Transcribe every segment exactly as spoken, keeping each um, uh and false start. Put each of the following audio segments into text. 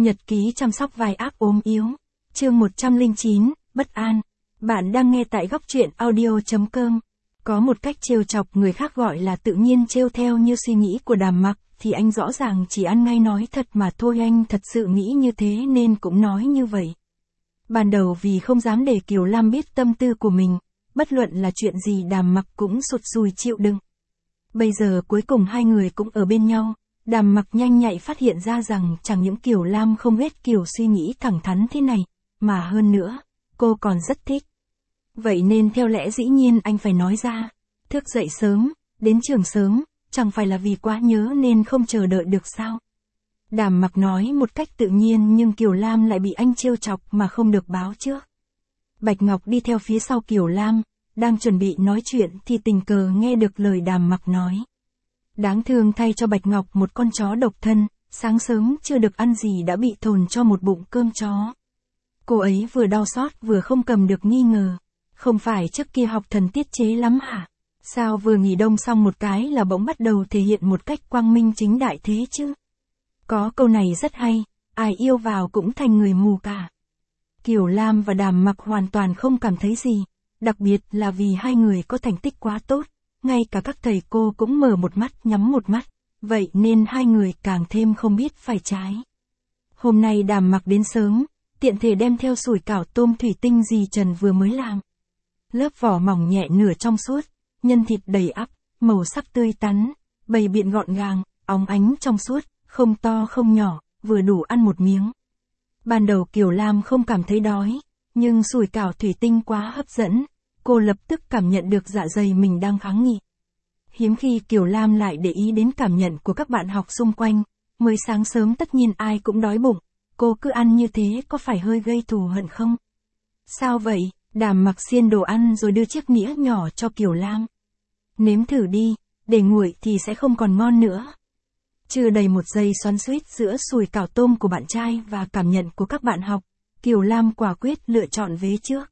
Nhật ký chăm sóc vai ác ốm yếu. Chương một trăm lẻ chín, bất an. Bạn đang nghe tại góc truyện audio chấm com. Có một cách trêu chọc người khác gọi là tự nhiên trêu theo như suy nghĩ của Đàm Mặc, thì anh rõ ràng chỉ ăn ngay nói thật mà thôi, anh thật sự nghĩ như thế nên cũng nói như vậy. Ban đầu vì không dám để Kiều Lam biết tâm tư của mình, bất luận là chuyện gì Đàm Mặc cũng sụt sùi chịu đựng. Bây giờ cuối cùng hai người cũng ở bên nhau, Đàm Mặc nhanh nhạy phát hiện ra rằng chẳng những Kiều Lam không ghét kiểu suy nghĩ thẳng thắn thế này, mà hơn nữa, cô còn rất thích. Vậy nên theo lẽ dĩ nhiên anh phải nói ra, thức dậy sớm, đến trường sớm, chẳng phải là vì quá nhớ nên không chờ đợi được sao? Đàm Mặc nói một cách tự nhiên nhưng Kiều Lam lại bị anh trêu chọc mà không được báo trước. Bạch Ngọc đi theo phía sau Kiều Lam, đang chuẩn bị nói chuyện thì tình cờ nghe được lời Đàm Mặc nói. Đáng thương thay cho Bạch Ngọc, một con chó độc thân, sáng sớm chưa được ăn gì đã bị thồn cho một bụng cơm chó. Cô ấy vừa đau xót vừa không cầm được nghi ngờ. Không phải trước kia học thần tiết chế lắm hả? Sao vừa nghỉ đông xong một cái là bỗng bắt đầu thể hiện một cách quang minh chính đại thế chứ? Có câu này rất hay, ai yêu vào cũng thành người mù cả. Kiều Lam và Đàm Mặc hoàn toàn không cảm thấy gì, đặc biệt là vì hai người có thành tích quá tốt, ngay cả các thầy cô cũng mở một mắt nhắm một mắt, vậy nên hai người càng thêm không biết phải trái. Hôm nay Đàm Mặc đến sớm, tiện thể đem theo sủi cảo tôm thủy tinh dì Trần vừa mới làm. Lớp vỏ mỏng nhẹ nửa trong suốt, nhân thịt đầy ắp, màu sắc tươi tắn, bày biện gọn gàng, óng ánh trong suốt, không to không nhỏ, vừa đủ ăn một miếng. Ban đầu Kiều Lam không cảm thấy đói, nhưng sủi cảo thủy tinh quá hấp dẫn, cô lập tức cảm nhận được dạ dày mình đang kháng nghị. Hiếm khi Kiều Lam lại để ý đến cảm nhận của các bạn học xung quanh, mới sáng sớm tất nhiên ai cũng đói bụng, cô cứ ăn như thế có phải hơi gây thù hận không? Sao vậy? Đàm Mặc xiên đồ ăn rồi đưa chiếc nĩa nhỏ cho Kiều Lam. Nếm thử đi, để nguội thì sẽ không còn ngon nữa. Chưa đầy một giây xoắn xuýt giữa sủi cảo tôm của bạn trai và cảm nhận của các bạn học, Kiều Lam quả quyết lựa chọn vế trước.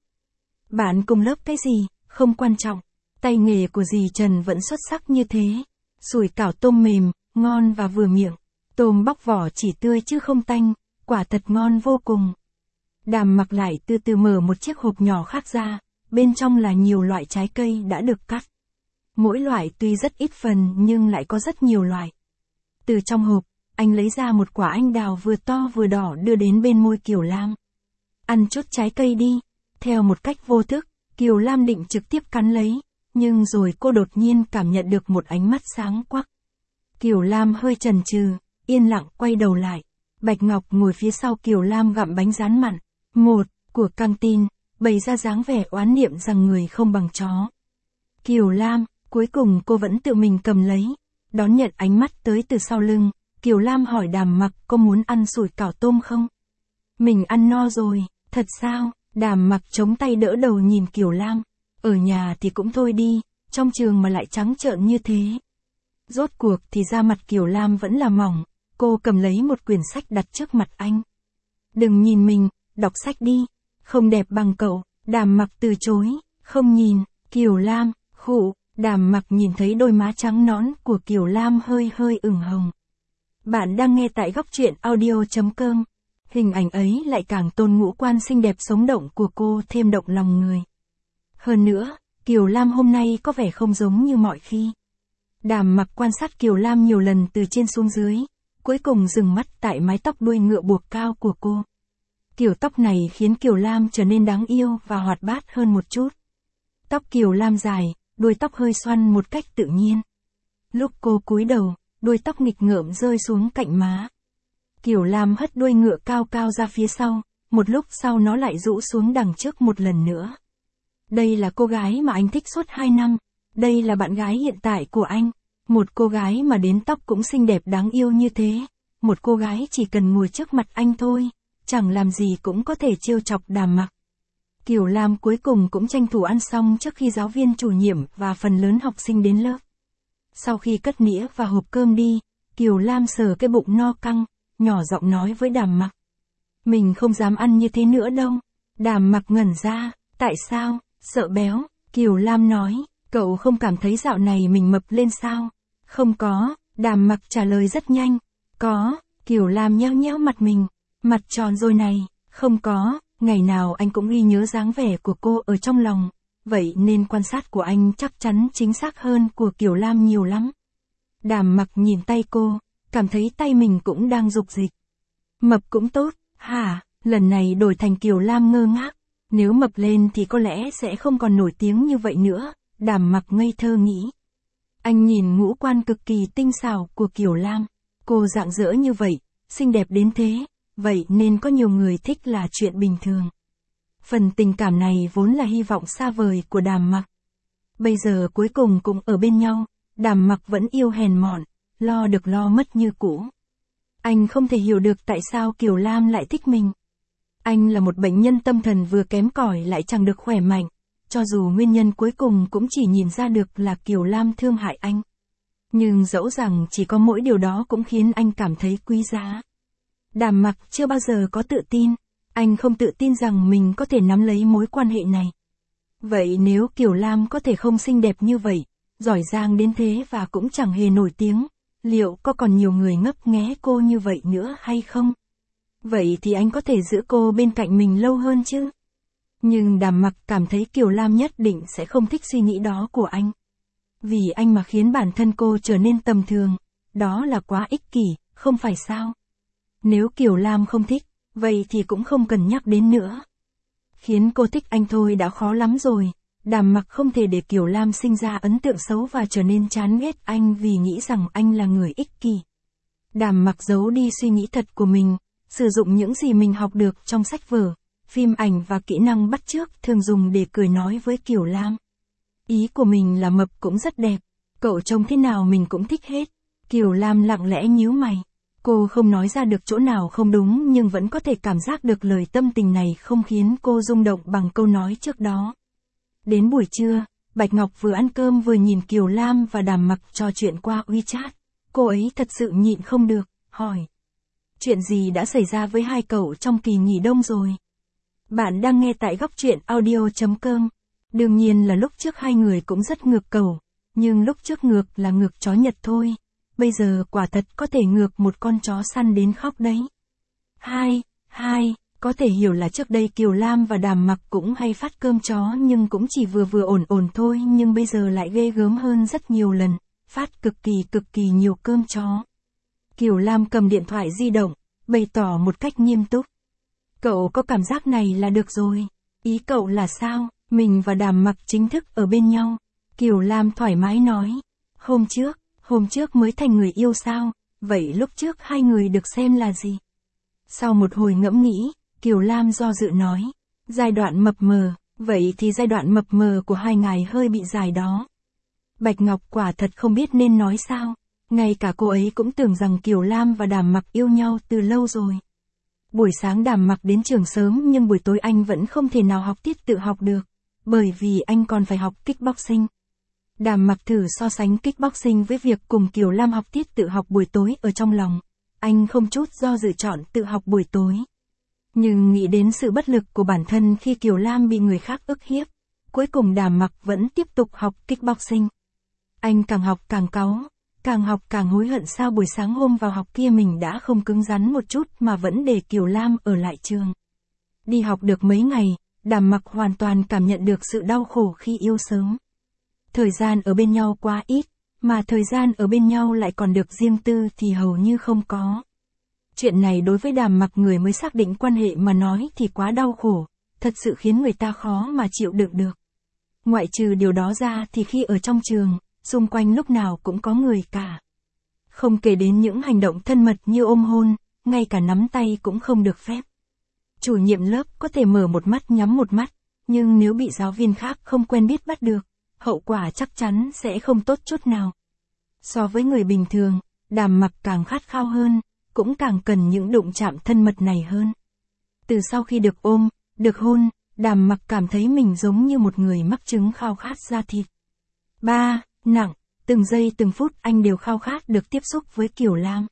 Bạn cùng lớp cái gì, không quan trọng, tay nghề của dì Trần vẫn xuất sắc như thế. Sủi cảo tôm mềm, ngon và vừa miệng, tôm bóc vỏ chỉ tươi chứ không tanh, quả thật ngon vô cùng. Đàm Mặc lại từ từ mở một chiếc hộp nhỏ khác ra, bên trong là nhiều loại trái cây đã được cắt. Mỗi loại tuy rất ít phần nhưng lại có rất nhiều loại. Từ trong hộp, anh lấy ra một quả anh đào vừa to vừa đỏ đưa đến bên môi Kiều Lam. Ăn chút trái cây đi. Theo một cách vô thức, Kiều Lam định trực tiếp cắn lấy, nhưng rồi cô đột nhiên cảm nhận được một ánh mắt sáng quắc. Kiều Lam hơi chần chừ, yên lặng quay đầu lại. Bạch Ngọc ngồi phía sau Kiều Lam gặm bánh rán mặn, một, của căng tin, bày ra dáng vẻ oán niệm rằng người không bằng chó. Kiều Lam, cuối cùng cô vẫn tự mình cầm lấy, đón nhận ánh mắt tới từ sau lưng, Kiều Lam hỏi Đàm Mặc có muốn ăn sủi cảo tôm không? Mình ăn no rồi, thật sao? Đàm Mặc chống tay đỡ đầu nhìn Kiều Lam, ở nhà thì cũng thôi đi, trong trường mà lại trắng trợn như thế. Rốt cuộc thì da mặt Kiều Lam vẫn là mỏng, cô cầm lấy một quyển sách đặt trước mặt anh. Đừng nhìn mình, đọc sách đi, không đẹp bằng cậu. Đàm Mặc từ chối, không nhìn. Kiều Lam, khụ. Đàm Mặc nhìn thấy đôi má trắng nõn của Kiều Lam hơi hơi ửng hồng. Bạn đang nghe tại góc truyện audio chấm com. Hình ảnh ấy lại càng tôn ngũ quan xinh đẹp sống động của cô thêm động lòng người. Hơn nữa, Kiều Lam hôm nay có vẻ không giống như mọi khi. Đàm Mặc quan sát Kiều Lam nhiều lần từ trên xuống dưới, cuối cùng dừng mắt tại mái tóc đuôi ngựa buộc cao của cô. Kiểu tóc này khiến Kiều Lam trở nên đáng yêu và hoạt bát hơn một chút. Tóc Kiều Lam dài, đuôi tóc hơi xoăn một cách tự nhiên. Lúc cô cúi đầu, đuôi tóc nghịch ngợm rơi xuống cạnh má. Kiều Lam hất đuôi ngựa cao cao ra phía sau, một lúc sau nó lại rũ xuống đằng trước một lần nữa. Đây là cô gái mà anh thích suốt hai năm, đây là bạn gái hiện tại của anh, một cô gái mà đến tóc cũng xinh đẹp đáng yêu như thế, một cô gái chỉ cần ngồi trước mặt anh thôi, chẳng làm gì cũng có thể trêu chọc Đàm Mặc. Kiều Lam cuối cùng cũng tranh thủ ăn xong trước khi giáo viên chủ nhiệm và phần lớn học sinh đến lớp. Sau khi cất nĩa và hộp cơm đi, Kiều Lam sờ cái bụng no căng, nhỏ giọng nói với Đàm Mặc. Mình không dám ăn như thế nữa đâu. Đàm Mặc ngẩn ra, tại sao? Sợ béo. Kiều Lam nói, cậu không cảm thấy dạo này mình mập lên sao? Không có, Đàm Mặc trả lời rất nhanh. Có, Kiều Lam nheo nheo mặt mình. Mặt tròn rồi này, không có, ngày nào anh cũng ghi nhớ dáng vẻ của cô ở trong lòng, vậy nên quan sát của anh chắc chắn chính xác hơn của Kiều Lam nhiều lắm. Đàm Mặc nhìn tay cô, cảm thấy tay mình cũng đang rục rịch. Mập cũng tốt, hả, lần này đổi thành Kiều Lam ngơ ngác, nếu mập lên thì có lẽ sẽ không còn nổi tiếng như vậy nữa, Đàm Mặc ngây thơ nghĩ. Anh nhìn ngũ quan cực kỳ tinh xảo của Kiều Lam, cô rạng rỡ như vậy, xinh đẹp đến thế, vậy nên có nhiều người thích là chuyện bình thường. Phần tình cảm này vốn là hy vọng xa vời của Đàm Mặc. Bây giờ cuối cùng cũng ở bên nhau, Đàm Mặc vẫn yêu hèn mọn, lo được lo mất như cũ. Anh không thể hiểu được tại sao Kiều Lam lại thích mình. Anh là một bệnh nhân tâm thần vừa kém cỏi lại chẳng được khỏe mạnh, cho dù nguyên nhân cuối cùng cũng chỉ nhìn ra được là Kiều Lam thương hại anh. Nhưng dẫu rằng chỉ có mỗi điều đó cũng khiến anh cảm thấy quý giá. Đàm Mặc chưa bao giờ có tự tin, anh không tự tin rằng mình có thể nắm lấy mối quan hệ này. Vậy nếu Kiều Lam có thể không xinh đẹp như vậy, giỏi giang đến thế và cũng chẳng hề nổi tiếng, liệu có còn nhiều người ngấp nghé cô như vậy nữa hay không? Vậy thì anh có thể giữ cô bên cạnh mình lâu hơn chứ? Nhưng Đàm Mặc cảm thấy Kiều Lam nhất định sẽ không thích suy nghĩ đó của anh. Vì anh mà khiến bản thân cô trở nên tầm thường, đó là quá ích kỷ, không phải sao? Nếu Kiều Lam không thích, vậy thì cũng không cần nhắc đến nữa. Khiến cô thích anh thôi đã khó lắm rồi, Đàm Mặc không thể để Kiều Lam sinh ra ấn tượng xấu và trở nên chán ghét anh vì nghĩ rằng anh là người ích kỷ. Đàm Mặc giấu đi suy nghĩ thật của mình, sử dụng những gì mình học được trong sách vở, phim ảnh và kỹ năng bắt chước thường dùng để cười nói với Kiều Lam. Ý của mình là mập cũng rất đẹp, cậu trông thế nào mình cũng thích hết. Kiều Lam lặng lẽ nhíu mày. Cô không nói ra được chỗ nào không đúng nhưng vẫn có thể cảm giác được lời tâm tình này không khiến cô rung động bằng câu nói trước đó. Đến buổi trưa, Bạch Ngọc vừa ăn cơm vừa nhìn Kiều Lam và Đàm Mặc trò chuyện qua WeChat. Cô ấy thật sự nhịn không được, hỏi. Chuyện gì đã xảy ra với hai cậu trong kỳ nghỉ đông rồi? Bạn đang nghe tại góc truyện audio chấm com. Đương nhiên là lúc trước hai người cũng rất ngược cầu, nhưng lúc trước ngược là ngược chó Nhật thôi. Bây giờ quả thật có thể ngược một con chó săn đến khóc đấy. Hai, hai, có thể hiểu là trước đây Kiều Lam và Đàm Mặc cũng hay phát cơm chó nhưng cũng chỉ vừa vừa ổn ổn thôi nhưng bây giờ lại ghê gớm hơn rất nhiều lần, phát cực kỳ cực kỳ nhiều cơm chó. Kiều Lam cầm điện thoại di động, bày tỏ một cách nghiêm túc. Cậu có cảm giác này là được rồi. Ý cậu là sao? Mình và Đàm Mặc chính thức ở bên nhau. Kiều Lam thoải mái nói. Hôm trước, hôm trước mới thành người yêu sao? Vậy lúc trước hai người được xem là gì? Sau một hồi ngẫm nghĩ, Kiều Lam do dự nói. Giai đoạn mập mờ, vậy thì giai đoạn mập mờ của hai ngài hơi bị dài đó. Bạch Ngọc quả thật không biết nên nói sao. Ngay cả cô ấy cũng tưởng rằng Kiều Lam và Đàm Mặc yêu nhau từ lâu rồi. Buổi sáng Đàm Mặc đến trường sớm nhưng buổi tối anh vẫn không thể nào học tiết tự học được, bởi vì anh còn phải học kickboxing. Đàm Mặc thử so sánh kickboxing với việc cùng Kiều Lam học tiết tự học buổi tối ở trong lòng. Anh không chút do dự chọn tự học buổi tối. Nhưng nghĩ đến sự bất lực của bản thân khi Kiều Lam bị người khác ức hiếp, cuối cùng Đàm Mặc vẫn tiếp tục học kickboxing. Anh càng học càng cáu, càng học càng hối hận sao buổi sáng hôm vào học kia mình đã không cứng rắn một chút mà vẫn để Kiều Lam ở lại trường. Đi học được mấy ngày, Đàm Mặc hoàn toàn cảm nhận được sự đau khổ khi yêu sớm. Thời gian ở bên nhau quá ít, mà thời gian ở bên nhau lại còn được riêng tư thì hầu như không có. Chuyện này đối với Đàm Mặc người mới xác định quan hệ mà nói thì quá đau khổ, thật sự khiến người ta khó mà chịu đựng được. Ngoại trừ điều đó ra thì khi ở trong trường, xung quanh lúc nào cũng có người cả. Không kể đến những hành động thân mật như ôm hôn, ngay cả nắm tay cũng không được phép. Chủ nhiệm lớp có thể mở một mắt nhắm một mắt, nhưng nếu bị giáo viên khác không quen biết bắt được, hậu quả chắc chắn sẽ không tốt chút nào. So với người bình thường, Đàm Mặc càng khát khao hơn, cũng càng cần những đụng chạm thân mật này hơn. Từ sau khi được ôm, được hôn, Đàm Mặc cảm thấy mình giống như một người mắc chứng khao khát da thịt. Ba, nặng, từng giây từng phút anh đều khao khát được tiếp xúc với Kiều Lam.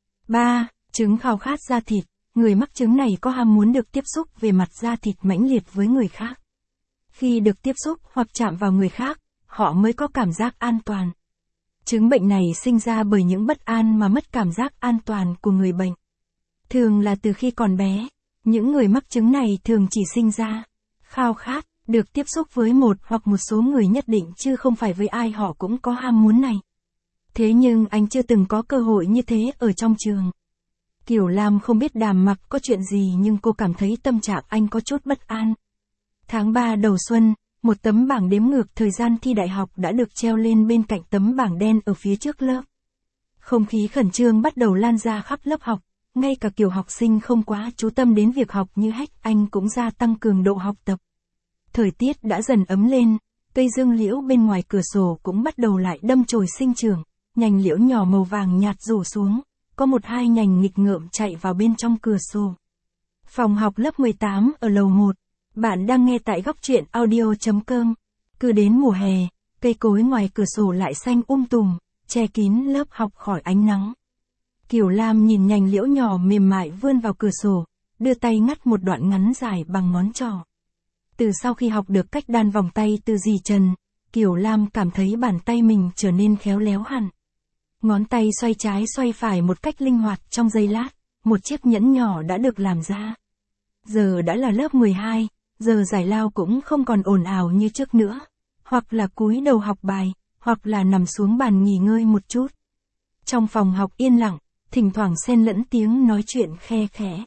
Ba, chứng khao khát da thịt, người mắc chứng này có ham muốn được tiếp xúc về mặt da thịt mãnh liệt với người khác. Khi được tiếp xúc hoặc chạm vào người khác, họ mới có cảm giác an toàn. Chứng bệnh này sinh ra bởi những bất an mà mất cảm giác an toàn của người bệnh. Thường là từ khi còn bé, những người mắc chứng này thường chỉ sinh ra khao khát được tiếp xúc với một hoặc một số người nhất định chứ không phải với ai họ cũng có ham muốn này. Thế nhưng anh chưa từng có cơ hội như thế ở trong trường. Kiều Lam không biết Đàm Mặc có chuyện gì nhưng cô cảm thấy tâm trạng anh có chút bất an. Tháng ba đầu xuân, một tấm bảng đếm ngược thời gian thi đại học đã được treo lên bên cạnh tấm bảng đen ở phía trước lớp. Không khí khẩn trương bắt đầu lan ra khắp lớp học, ngay cả kiểu học sinh không quá chú tâm đến việc học như Hách Anh cũng gia tăng cường độ học tập. Thời tiết đã dần ấm lên, cây dương liễu bên ngoài cửa sổ cũng bắt đầu lại đâm chồi sinh trưởng, nhành liễu nhỏ màu vàng nhạt rủ xuống, có một hai nhành nghịch ngợm chạy vào bên trong cửa sổ. Phòng học lớp mười tám ở lầu một, bạn đang nghe tại góc truyện audio chấm com. Cứ đến mùa hè, cây cối ngoài cửa sổ lại xanh um tùm, che kín lớp học khỏi ánh nắng. Kiều Lam nhìn nhành liễu nhỏ mềm mại vươn vào cửa sổ, đưa tay ngắt một đoạn ngắn dài bằng ngón trỏ. Từ sau khi học được cách đan vòng tay từ dì Trần, Kiều Lam cảm thấy bàn tay mình trở nên khéo léo hẳn. Ngón tay xoay trái xoay phải một cách linh hoạt trong giây lát, một chiếc nhẫn nhỏ đã được làm ra. Giờ đã là lớp mười hai, giờ giải lao cũng không còn ồn ào như trước nữa. Hoặc là cúi đầu học bài, hoặc là nằm xuống bàn nghỉ ngơi một chút. Trong phòng học yên lặng, thỉnh thoảng xen lẫn tiếng nói chuyện khe khẽ.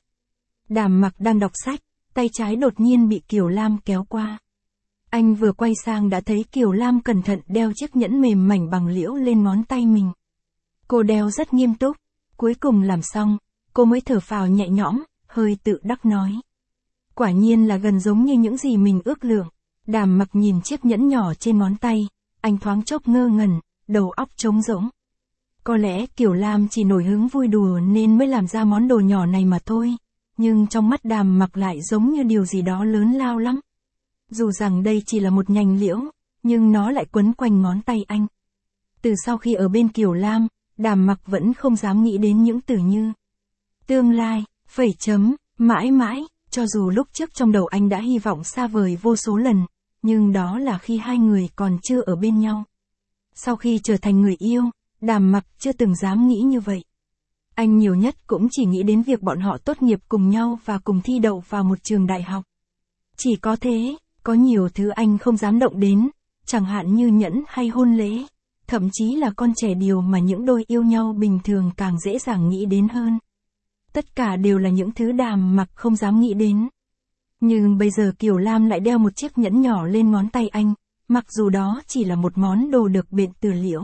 Đàm Mặc đang đọc sách, tay trái đột nhiên bị Kiều Lam kéo qua. Anh vừa quay sang đã thấy Kiều Lam cẩn thận đeo chiếc nhẫn mềm mảnh bằng liễu lên ngón tay mình. Cô đeo rất nghiêm túc, cuối cùng làm xong, cô mới thở phào nhẹ nhõm, hơi tự đắc nói. Quả nhiên là gần giống như những gì mình ước lượng. Đàm Mặc nhìn chiếc nhẫn nhỏ trên ngón tay, anh thoáng chốc ngơ ngẩn, đầu óc trống rỗng. Có lẽ Kiều Lam chỉ nổi hứng vui đùa nên mới làm ra món đồ nhỏ này mà thôi, nhưng trong mắt Đàm Mặc lại giống như điều gì đó lớn lao lắm. Dù rằng đây chỉ là một nhành liễu, nhưng nó lại quấn quanh ngón tay anh. Từ sau khi ở bên Kiều Lam, Đàm Mặc vẫn không dám nghĩ đến những từ như tương lai, phẩy chấm, mãi mãi, cho dù lúc trước trong đầu anh đã hy vọng xa vời vô số lần, nhưng đó là khi hai người còn chưa ở bên nhau. Sau khi trở thành người yêu, Đàm Mặc chưa từng dám nghĩ như vậy. Anh nhiều nhất cũng chỉ nghĩ đến việc bọn họ tốt nghiệp cùng nhau và cùng thi đậu vào một trường đại học. Chỉ có thế, có nhiều thứ anh không dám động đến, chẳng hạn như nhẫn hay hôn lễ, thậm chí là con trẻ điều mà những đôi yêu nhau bình thường càng dễ dàng nghĩ đến hơn. Tất cả đều là những thứ Đàm Mặc không dám nghĩ đến. Nhưng bây giờ Kiều Lam lại đeo một chiếc nhẫn nhỏ lên ngón tay anh, mặc dù đó chỉ là một món đồ được bện từ liễu.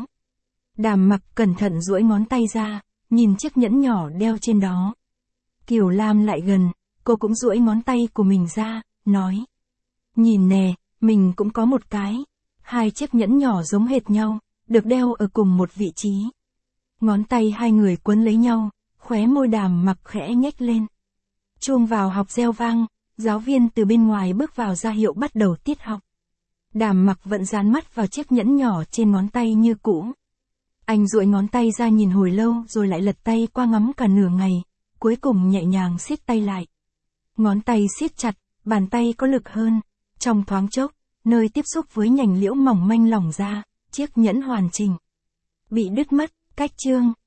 Đàm Mặc cẩn thận duỗi ngón tay ra, nhìn chiếc nhẫn nhỏ đeo trên đó. Kiều Lam lại gần, cô cũng duỗi ngón tay của mình ra, nói. Nhìn nè, mình cũng có một cái. Hai chiếc nhẫn nhỏ giống hệt nhau, được đeo ở cùng một vị trí. Ngón tay hai người quấn lấy nhau, khóe môi Đàm Mặc khẽ nhếch lên. Chuông vào học reo vang, giáo viên từ bên ngoài bước vào ra hiệu bắt đầu tiết học. Đàm Mặc vẫn dán mắt vào chiếc nhẫn nhỏ trên ngón tay như cũ. Anh duỗi ngón tay ra nhìn hồi lâu rồi lại lật tay qua ngắm cả nửa ngày, cuối cùng nhẹ nhàng siết tay lại. Ngón tay siết chặt, bàn tay có lực hơn. Trong thoáng chốc, nơi tiếp xúc với nhành liễu mỏng manh lỏng ra, chiếc nhẫn hoàn chỉnh bị đứt mất. Cách chương